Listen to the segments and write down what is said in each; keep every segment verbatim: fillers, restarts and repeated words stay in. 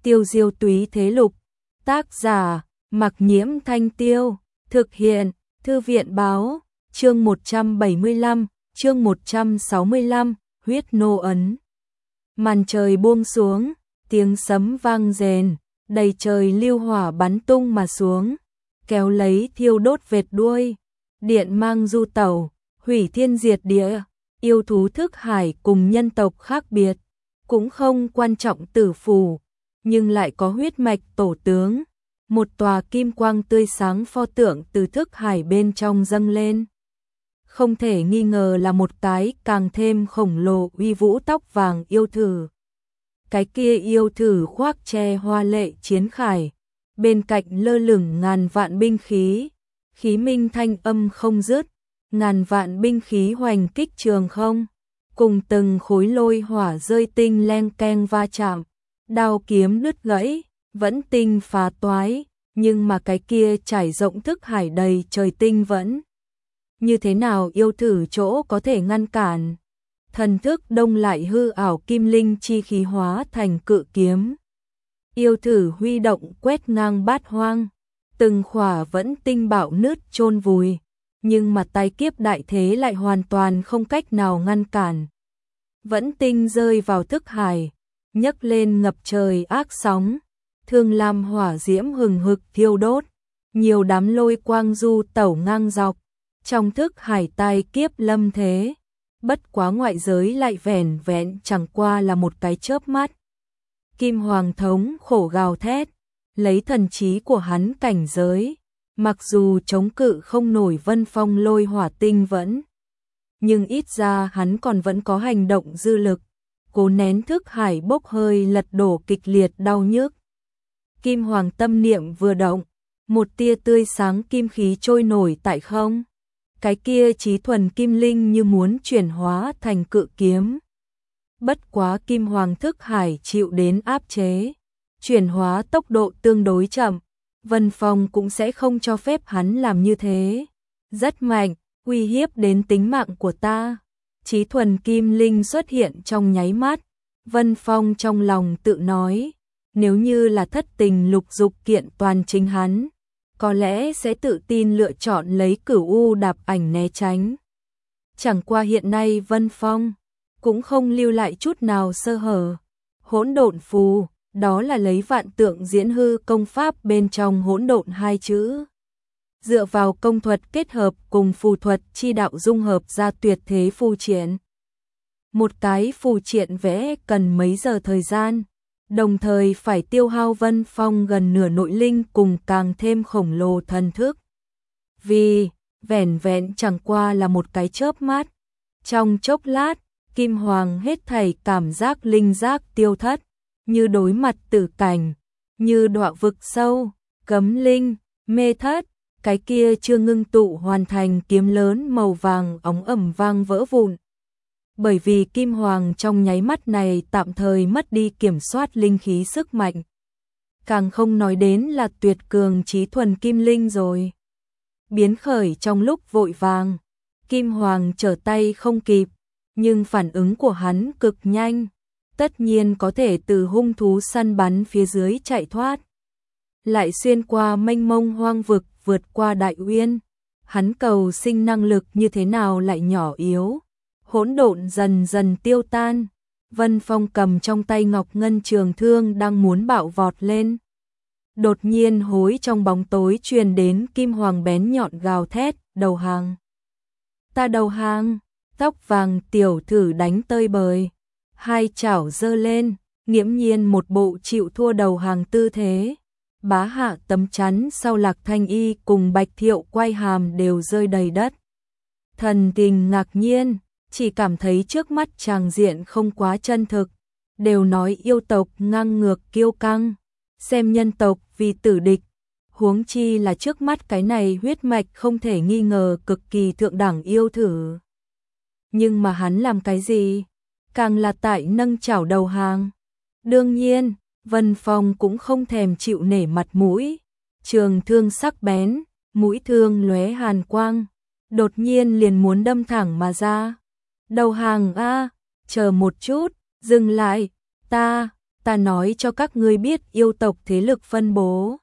Tiêu diêu túy thế lục. Tác giả, Mặc Nhiễm Thanh Tiêu. Thực hiện, Thư viện báo. Chương một trăm bảy mươi lăm, chương một trăm sáu mươi lăm, huyết nô ấn. Màn trời buông xuống, tiếng sấm vang rền, đầy trời lưu hỏa bắn tung mà xuống, kéo lấy thiêu đốt vệt đuôi, điện mang du tẩu, hủy thiên diệt địa. Yêu thú thức hải cùng nhân tộc khác biệt, cũng không quan trọng tử phù, nhưng lại có huyết mạch tổ tướng. Một tòa kim quang tươi sáng pho tượng từ thức hải bên trong dâng lên. Không thể nghi ngờ là một cái càng thêm khổng lồ uy vũ tóc vàng yêu thử. Cái kia yêu thử khoác che hoa lệ chiến khải, bên cạnh lơ lửng ngàn vạn binh khí, khí minh thanh âm không dứt, ngàn vạn binh khí hoành kích trường không, cùng từng khối lôi hỏa rơi tinh leng keng va chạm, đao kiếm đứt gãy, vẫn tinh phá toái, nhưng mà cái kia trải rộng thức hải đầy trời tinh vẫn. Như thế nào yêu thử chỗ có thể ngăn cản? Thần thức đông lại hư ảo kim linh chi khí hóa thành cự kiếm. Yêu thử huy động quét ngang bát hoang, từng khỏa vẫn tinh bạo nứt chôn vùi, nhưng mà tai kiếp đại thế lại hoàn toàn không cách nào ngăn cản. Vẫn tinh rơi vào thức hải, nhấc lên ngập trời ác sóng, thương lam hỏa diễm hừng hực thiêu đốt, nhiều đám lôi quang du tẩu ngang dọc, trong thức hải tai kiếp lâm thế. Bất quá ngoại giới lại vẻn vẹn chẳng qua là một cái chớp mắt. Kim Hoàng thống khổ gào thét, lấy thần trí của hắn cảnh giới, mặc dù chống cự không nổi Vân Phong lôi hỏa tinh vẫn, nhưng ít ra hắn còn vẫn có hành động dư lực, cố nén thức hải bốc hơi lật đổ kịch liệt đau nhức. Kim Hoàng tâm niệm vừa động, một tia tươi sáng kim khí trôi nổi tại không. Cái kia chí thuần kim linh như muốn chuyển hóa thành cự kiếm. Bất quá Kim Hoàng thức hải chịu đến áp chế, chuyển hóa tốc độ tương đối chậm, Vân Phong cũng sẽ không cho phép hắn làm như thế. Rất mạnh, uy hiếp đến tính mạng của ta. Chí thuần kim linh xuất hiện trong nháy mắt, Vân Phong trong lòng tự nói, nếu như là thất tình lục dục kiện toàn chính hắn, có lẽ sẽ tự tin lựa chọn lấy Cửu U đạp ảnh né tránh. Chẳng qua hiện nay Vân Phong cũng không lưu lại chút nào sơ hở. Hỗn độn phù, đó là lấy vạn tượng diễn hư công pháp bên trong hỗn độn hai chữ. Dựa vào công thuật kết hợp cùng phù thuật chi đạo dung hợp ra tuyệt thế phù triện. Một cái phù triện vẽ cần mấy giờ thời gian, đồng thời phải tiêu hao Vân Phong gần nửa nội linh cùng càng thêm khổng lồ thần thức. Vì, vẻn vẹn chẳng qua là một cái chớp mắt. Trong chốc lát, Kim Hoàng hết thảy cảm giác linh giác tiêu thất, như đối mặt tử cảnh, như đọa vực sâu, cấm linh, mê thất, cái kia chưa ngưng tụ hoàn thành kiếm lớn màu vàng óng ầm vang vỡ vụn. Bởi vì Kim Hoàng trong nháy mắt này tạm thời mất đi kiểm soát linh khí sức mạnh. Càng không nói đến là tuyệt cường chí thuần kim linh rồi. Biến khởi trong lúc vội vàng, Kim Hoàng trở tay không kịp, nhưng phản ứng của hắn cực nhanh, tất nhiên có thể từ hung thú săn bắn phía dưới chạy thoát. Lại xuyên qua mênh mông hoang vực vượt qua đại uyên, hắn cầu sinh năng lực như thế nào lại nhỏ yếu. Hỗn độn dần dần tiêu tan, Vân Phong cầm trong tay ngọc ngân trường thương đang muốn bạo vọt lên. Đột nhiên hối trong bóng tối truyền đến Kim Hoàng bén nhọn gào thét, đầu hàng. Ta đầu hàng, tóc vàng tiểu thử đánh tơi bời, hai chảo giơ lên, nghiễm nhiên một bộ chịu thua đầu hàng tư thế. Bá hạ tấm chắn sau Lạc Thanh Y cùng Bạch Thiệu quay hàm đều rơi đầy đất. Thần tình ngạc nhiên, chỉ cảm thấy trước mắt tràng diện không quá chân thực, đều nói yêu tộc ngang ngược kiêu căng, xem nhân tộc vì tử địch, huống chi là trước mắt cái này huyết mạch không thể nghi ngờ cực kỳ thượng đẳng yêu thử. Nhưng mà hắn làm cái gì? Càng là tại nâng chảo đầu hàng. Đương nhiên, Vân Phong cũng không thèm chịu nể mặt mũi, trường thương sắc bén, mũi thương lóe hàn quang, đột nhiên liền muốn đâm thẳng mà ra. Đầu hàng a, chờ một chút, dừng lại, ta, ta nói cho các ngươi biết yêu tộc thế lực phân bố.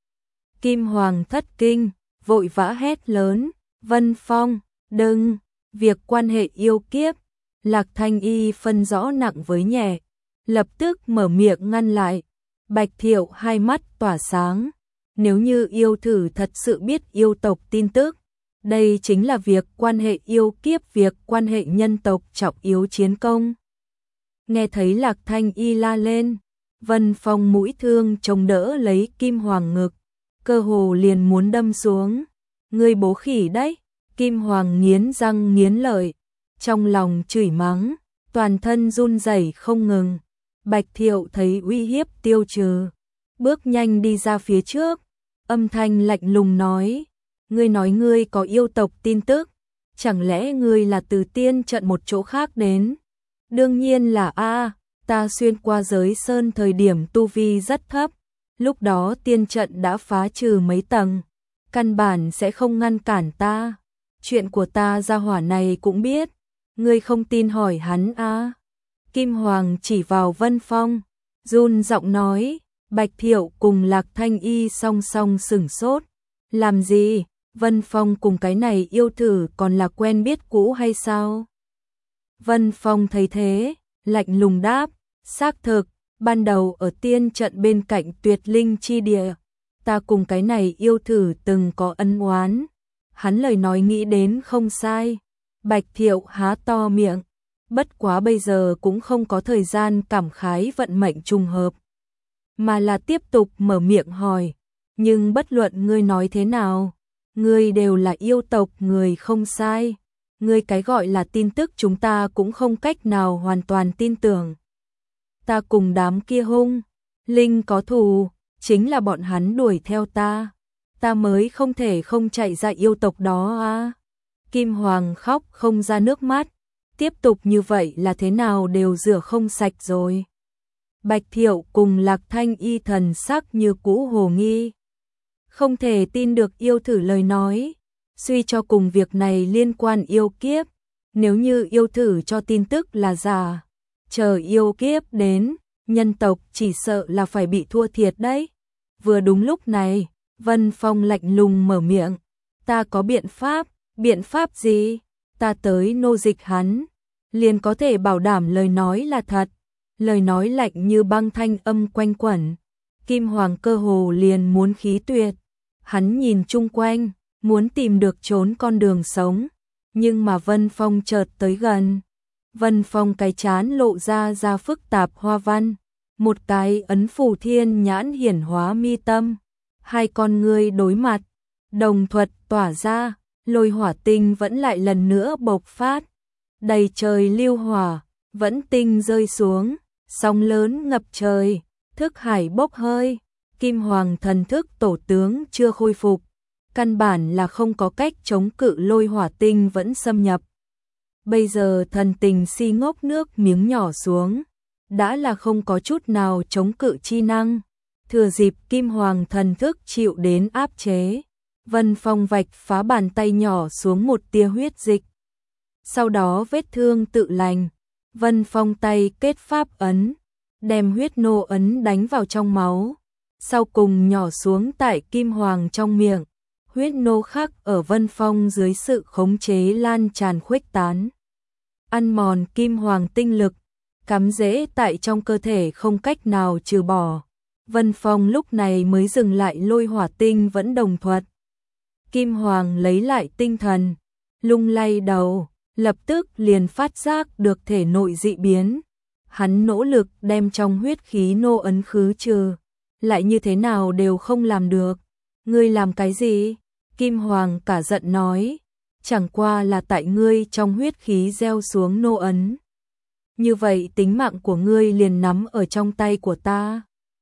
Kim Hoàng thất kinh, vội vã hét lớn, Vân Phong, đừng, việc quan hệ yêu kiếp. Lạc Thanh Y phân rõ nặng với nhẹ, lập tức mở miệng ngăn lại. Bạch Thiệu hai mắt tỏa sáng, nếu như yêu thử thật sự biết yêu tộc tin tức, đây chính là việc quan hệ yêu kiếp, việc quan hệ nhân tộc trọng yếu chiến công. Nghe thấy Lạc Thanh Y la lên, Vân Phong mũi thương chống đỡ lấy Kim Hoàng ngực, cơ hồ liền muốn đâm xuống. Ngươi bố khỉ đấy. Kim Hoàng nghiến răng nghiến lợi, trong lòng chửi mắng, toàn thân run rẩy không ngừng. Bạch Thiệu thấy uy hiếp tiêu trừ, bước nhanh đi ra phía trước, âm thanh lạnh lùng nói, ngươi nói ngươi có yêu tộc tin tức, chẳng lẽ ngươi là từ tiên trận một chỗ khác đến? Đương nhiên là a, ta xuyên qua giới sơn thời điểm tu vi rất thấp, lúc đó tiên trận đã phá trừ mấy tầng, căn bản sẽ không ngăn cản ta. Chuyện của ta gia hỏa này cũng biết, ngươi không tin hỏi hắn a. Kim Hoàng chỉ vào Vân Phong, run giọng nói. Bạch Thiệu cùng Lạc Thanh Y song song sửng sốt. Làm gì? Vân Phong cùng cái này yêu thử còn là quen biết cũ hay sao? Vân Phong thấy thế, lạnh lùng đáp, xác thực, ban đầu ở tiên trận bên cạnh Tuyệt Linh chi địa, ta cùng cái này yêu thử từng có ân oán. Hắn lời nói nghĩ đến không sai. Bạch Thiệu há to miệng, bất quá bây giờ cũng không có thời gian cảm khái vận mệnh trùng hợp, mà là tiếp tục mở miệng hỏi, nhưng bất luận ngươi nói thế nào, ngươi đều là yêu tộc người không sai, ngươi cái gọi là tin tức chúng ta cũng không cách nào hoàn toàn tin tưởng. Ta cùng đám kia hung linh có thù, chính là bọn hắn đuổi theo ta, ta mới không thể không chạy ra yêu tộc đó à. Kim Hoàng khóc không ra nước mắt, tiếp tục như vậy là thế nào đều rửa không sạch rồi. Bạch Thiệu cùng Lạc Thanh Y thần sắc như cũ hồ nghi, không thể tin được yêu thử lời nói, suy cho cùng việc này liên quan yêu kiếp, nếu như yêu thử cho tin tức là giả, chờ yêu kiếp đến, nhân tộc chỉ sợ là phải bị thua thiệt đấy. Vừa đúng lúc này, Vân Phong lạnh lùng mở miệng, ta có biện pháp. Biện pháp gì? Ta tới nô dịch hắn, liền có thể bảo đảm lời nói là thật. Lời nói lạnh như băng thanh âm quanh quẩn. Kim Hoàng cơ hồ liền muốn khí tuyệt. Hắn nhìn chung quanh, muốn tìm được trốn con đường sống. Nhưng mà Vân Phong chợt tới gần. Vân Phong cái chán lộ ra ra phức tạp hoa văn. Một cái ấn phù thiên nhãn hiển hóa mi tâm. Hai con ngươi đối mặt, đồng thuật tỏa ra. Lôi hỏa tinh vẫn lại lần nữa bộc phát, đầy trời lưu hỏa, vẫn tinh rơi xuống, sóng lớn ngập trời, thức hải bốc hơi, Kim Hoàng thần thức tổ tướng chưa khôi phục, căn bản là không có cách chống cự lôi hỏa tinh vẫn xâm nhập. Bây giờ thần tình si ngốc nước miếng nhỏ xuống, đã là không có chút nào chống cự chi năng, thừa dịp Kim Hoàng thần thức chịu đến áp chế. Vân Phong vạch phá bàn tay nhỏ xuống một tia huyết dịch. Sau đó vết thương tự lành, Vân Phong tay kết pháp ấn, đem huyết nô ấn đánh vào trong máu. Sau cùng nhỏ xuống tại Kim Hoàng trong miệng, huyết nô khắc ở Vân Phong dưới sự khống chế lan tràn khuếch tán. Ăn mòn Kim Hoàng tinh lực, cắm rễ tại trong cơ thể không cách nào trừ bỏ. Vân Phong lúc này mới dừng lại lôi hỏa tinh vẫn đồng thuật. Kim Hoàng lấy lại tinh thần, lung lay đầu, lập tức liền phát giác được thể nội dị biến. Hắn nỗ lực đem trong huyết khí nô ấn khứ trừ, lại như thế nào đều không làm được. Ngươi làm cái gì? Kim Hoàng cả giận nói, chẳng qua là tại ngươi trong huyết khí gieo xuống nô ấn. Như vậy tính mạng của ngươi liền nắm ở trong tay của ta.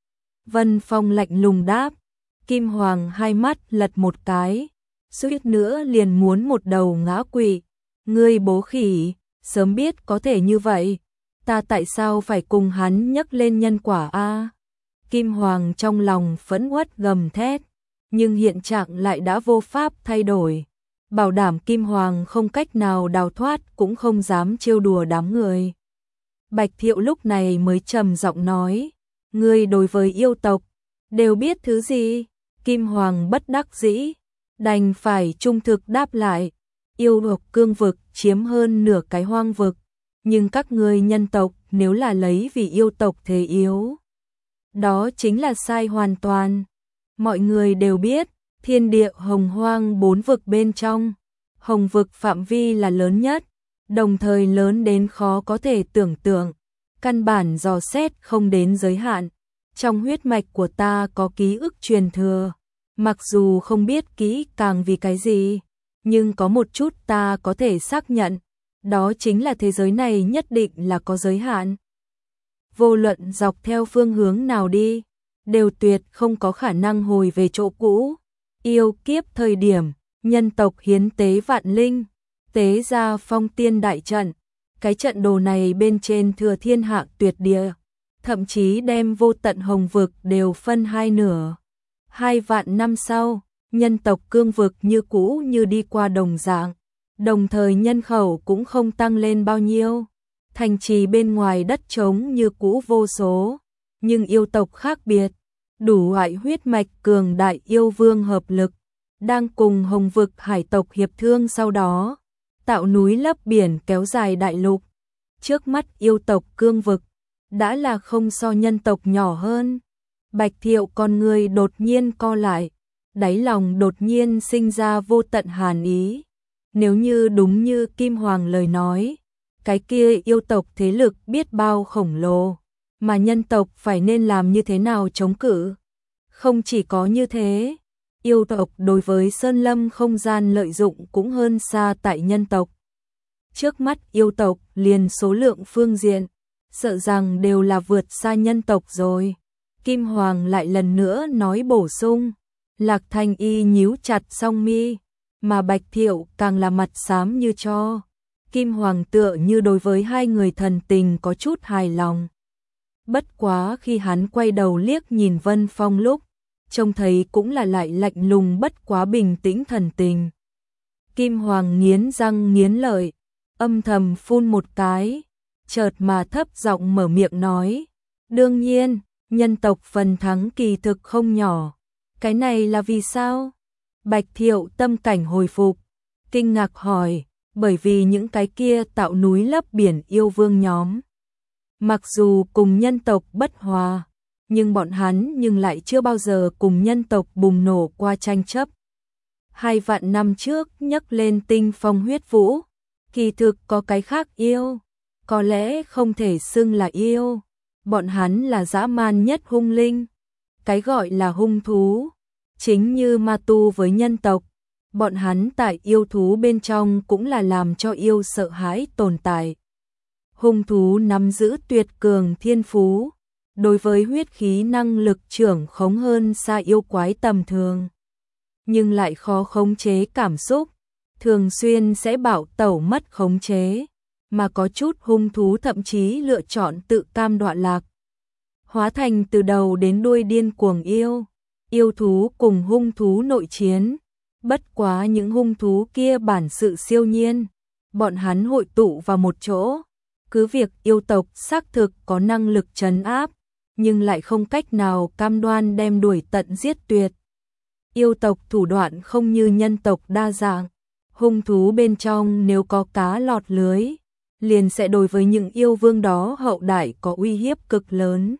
Vân Phong lạnh lùng đáp, Kim Hoàng hai mắt lật một cái, suýt nữa liền muốn một đầu ngã quỵ. Ngươi bố khỉ, sớm biết có thể như vậy, ta tại sao phải cùng hắn nhắc lên nhân quả a? Kim Hoàng trong lòng phẫn uất gầm thét, nhưng hiện trạng lại đã vô pháp thay đổi. Bảo đảm Kim Hoàng không cách nào đào thoát cũng không dám trêu đùa đám người. Bạch Thiệu lúc này mới trầm giọng nói, Ngươi đối với yêu tộc đều biết thứ gì? Kim Hoàng bất đắc dĩ, đành phải trung thực đáp lại, yêu tộc cương vực chiếm hơn nửa cái hoang vực, nhưng các ngươi nhân tộc nếu là lấy vì yêu tộc thế yếu, đó chính là sai hoàn toàn. Mọi người đều biết, thiên địa hồng hoang bốn vực bên trong, hồng vực phạm vi là lớn nhất, đồng thời lớn đến khó có thể tưởng tượng, căn bản dò xét không đến giới hạn. Trong huyết mạch của ta có ký ức truyền thừa, mặc dù không biết kỹ càng vì cái gì, nhưng có một chút ta có thể xác nhận, đó chính là thế giới này nhất định là có giới hạn. Vô luận dọc theo phương hướng nào đi, đều tuyệt không có khả năng hồi về chỗ cũ. Yêu kiếp thời điểm, nhân tộc hiến tế vạn linh, tế ra phong tiên đại trận. Cái trận đồ này bên trên thừa thiên hạ tuyệt địa, thậm chí đem vô tận hồng vực đều phân hai nửa. Hai vạn năm sau, nhân tộc cương vực như cũ như đi qua đồng dạng, đồng thời nhân khẩu cũng không tăng lên bao nhiêu. Thành trì bên ngoài đất trống như cũ vô số, nhưng yêu tộc khác biệt, đủ loại huyết mạch cường đại yêu vương hợp lực, đang cùng hồng vực hải tộc hiệp thương, sau đó tạo núi lấp biển kéo dài đại lục. Trước mắt yêu tộc cương vực đã là không so nhân tộc nhỏ hơn. Bạch Thiệu con người đột nhiên co lại, đáy lòng đột nhiên sinh ra vô tận hàn ý. Nếu như đúng như Kim Hoàng lời nói, cái kia yêu tộc thế lực biết bao khổng lồ, mà nhân tộc phải nên làm như thế nào chống cự? Không chỉ có như thế, yêu tộc đối với sơn lâm không gian lợi dụng cũng hơn xa tại nhân tộc. Trước mắt yêu tộc liền số lượng phương diện, sợ rằng đều là vượt xa nhân tộc rồi. Kim Hoàng lại lần nữa nói bổ sung. Lạc Thanh Y nhíu chặt song mi, mà Bạch Thiệu càng là mặt xám như tro. Kim Hoàng tựa như đối với hai người thần tình có chút hài lòng. Bất quá khi hắn quay đầu liếc nhìn Vân Phong lúc, trông thấy cũng là lại lạnh lùng bất quá bình tĩnh thần tình. Kim Hoàng nghiến răng nghiến lợi, âm thầm phun một cái, chợt mà thấp giọng mở miệng nói, đương nhiên, nhân tộc phần thắng kỳ thực không nhỏ. Cái này là vì sao? Bạch Thiệu tâm cảnh hồi phục, kinh ngạc hỏi, bởi vì những cái kia tạo núi lấp biển yêu vương nhóm. Mặc dù cùng nhân tộc bất hòa, nhưng bọn hắn nhưng lại chưa bao giờ cùng nhân tộc bùng nổ qua tranh chấp. Hai vạn năm trước nhấc lên tinh phong huyết vũ, kỳ thực có cái khác yêu, có lẽ không thể xưng là yêu, bọn hắn là dã man nhất hung linh. Cái gọi là hung thú, chính như ma tu với nhân tộc, bọn hắn tại yêu thú bên trong cũng là làm cho yêu sợ hãi tồn tại. Hung thú nắm giữ tuyệt cường thiên phú, đối với huyết khí năng lực trưởng khống hơn xa yêu quái tầm thường, nhưng lại khó khống chế cảm xúc, thường xuyên sẽ bạo tẩu mất khống chế, mà có chút hung thú thậm chí lựa chọn tự cam đọa lạc, hóa thành từ đầu đến đuôi điên cuồng yêu. Yêu thú cùng hung thú nội chiến, bất quá những hung thú kia bản sự siêu nhiên, bọn hắn hội tụ vào một chỗ, cứ việc yêu tộc xác thực có năng lực trấn áp, nhưng lại không cách nào cam đoan đem đuổi tận giết tuyệt. Yêu tộc thủ đoạn không như nhân tộc đa dạng, hung thú bên trong nếu có cá lọt lưới, liền sẽ đối với những yêu vương đó hậu đại có uy hiếp cực lớn.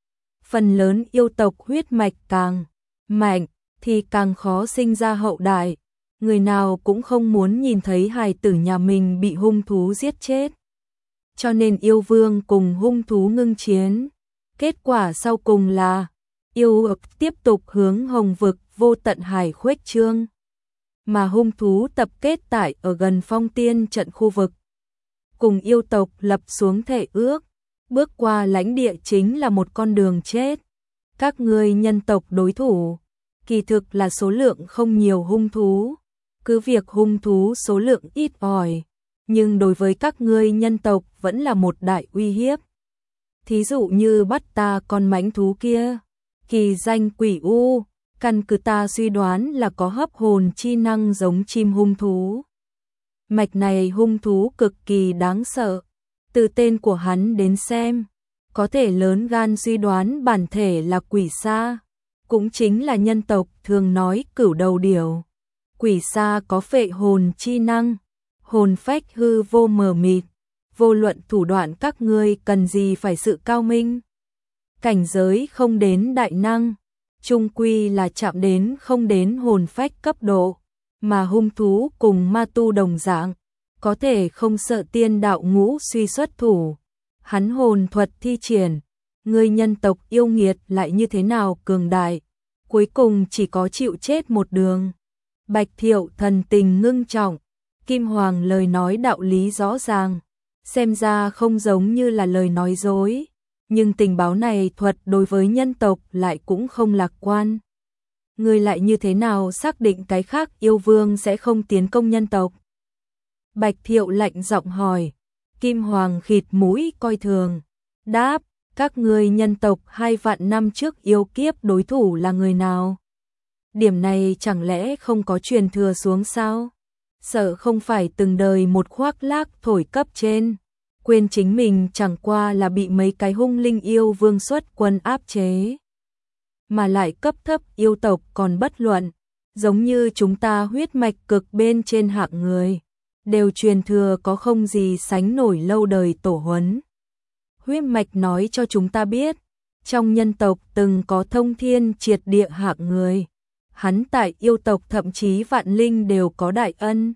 Phần lớn yêu tộc huyết mạch càng mạnh thì càng khó sinh ra hậu đại, người nào cũng không muốn nhìn thấy hài tử nhà mình bị hung thú giết chết. Cho nên yêu vương cùng hung thú ngưng chiến, kết quả sau cùng là yêu vực tiếp tục hướng hồng vực vô tận hải khuếch trương, mà hung thú tập kết tại ở gần phong tiên trận khu vực, cùng yêu tộc lập xuống thể ước, bước qua lãnh địa chính là một con đường chết. Các ngươi nhân tộc đối thủ, kỳ thực là số lượng không nhiều hung thú, cứ việc hung thú số lượng ít ỏi, nhưng đối với các ngươi nhân tộc vẫn là một đại uy hiếp. Thí dụ như bắt ta con mãnh thú kia, kỳ danh quỷ u, căn cứ ta suy đoán là có hấp hồn chi năng giống chim hung thú. Mạch này hung thú cực kỳ đáng sợ, từ tên của hắn đến xem, có thể lớn gan suy đoán bản thể là quỷ sa, cũng chính là nhân tộc thường nói cửu đầu điểu. Quỷ sa có phệ hồn chi năng, hồn phách hư vô mờ mịt, vô luận thủ đoạn các ngươi cần gì phải sự cao minh. Cảnh giới không đến đại năng, chung quy là chạm đến không đến hồn phách cấp độ, mà hung thú cùng ma tu đồng dạng, có thể không sợ tiên đạo ngũ suy xuất thủ. Hắn hồn thuật thi triển, người nhân tộc yêu nghiệt lại như thế nào cường đại, cuối cùng chỉ có chịu chết một đường. Bạch Thiệu thần tình ngưng trọng, Kim Hoàng lời nói đạo lý rõ ràng, xem ra không giống như là lời nói dối, nhưng tình báo này thuật đối với nhân tộc lại cũng không lạc quan. Người lại như thế nào xác định cái khác yêu vương sẽ không tiến công nhân tộc? Bạch Thiệu lạnh giọng hỏi. Kim Hoàng khịt mũi coi thường, đáp, các ngươi nhân tộc hai vạn năm trước yêu kiếp đối thủ là người nào? Điểm này chẳng lẽ không có truyền thừa xuống sao? Sợ không phải từng đời một khoác lác thổi cấp trên, quên chính mình chẳng qua là bị mấy cái hung linh yêu vương xuất quân áp chế. Mà lại cấp thấp yêu tộc còn bất luận, giống như chúng ta huyết mạch cực bên trên hạng người, đều truyền thừa có không gì sánh nổi lâu đời tổ huấn. Huyết mạch nói cho chúng ta biết, trong nhân tộc từng có thông thiên triệt địa hạng người, hắn tại yêu tộc thậm chí vạn linh đều có đại ân.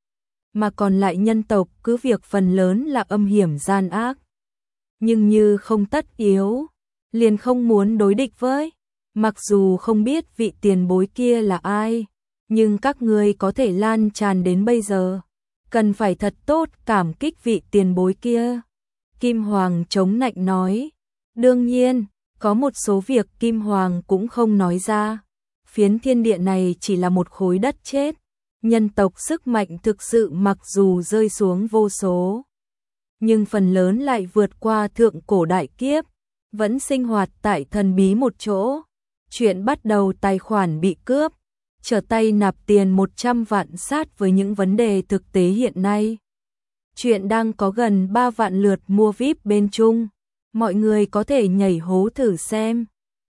Mà còn lại nhân tộc cứ việc phần lớn là âm hiểm gian ác, nhưng như không tất yếu, liền không muốn đối địch với. Mặc dù không biết vị tiền bối kia là ai, nhưng các ngươi có thể lan tràn đến bây giờ, cần phải thật tốt cảm kích vị tiền bối kia. Kim Hoàng chống nạnh nói, đương nhiên, có một số việc Kim Hoàng cũng không nói ra. Phiến thiên địa này chỉ là một khối đất chết, nhân tộc sức mạnh thực sự mặc dù rơi xuống vô số, nhưng phần lớn lại vượt qua thượng cổ đại kiếp, vẫn sinh hoạt tại thần bí một chỗ. Chuyện bắt đầu tài khoản bị cướp, trở tay nạp tiền một trăm vạn sát với những vấn đề thực tế hiện nay. Chuyện đang có gần ba vạn lượt mua vi ai pi bên Trung, mọi người có thể nhảy hố thử xem.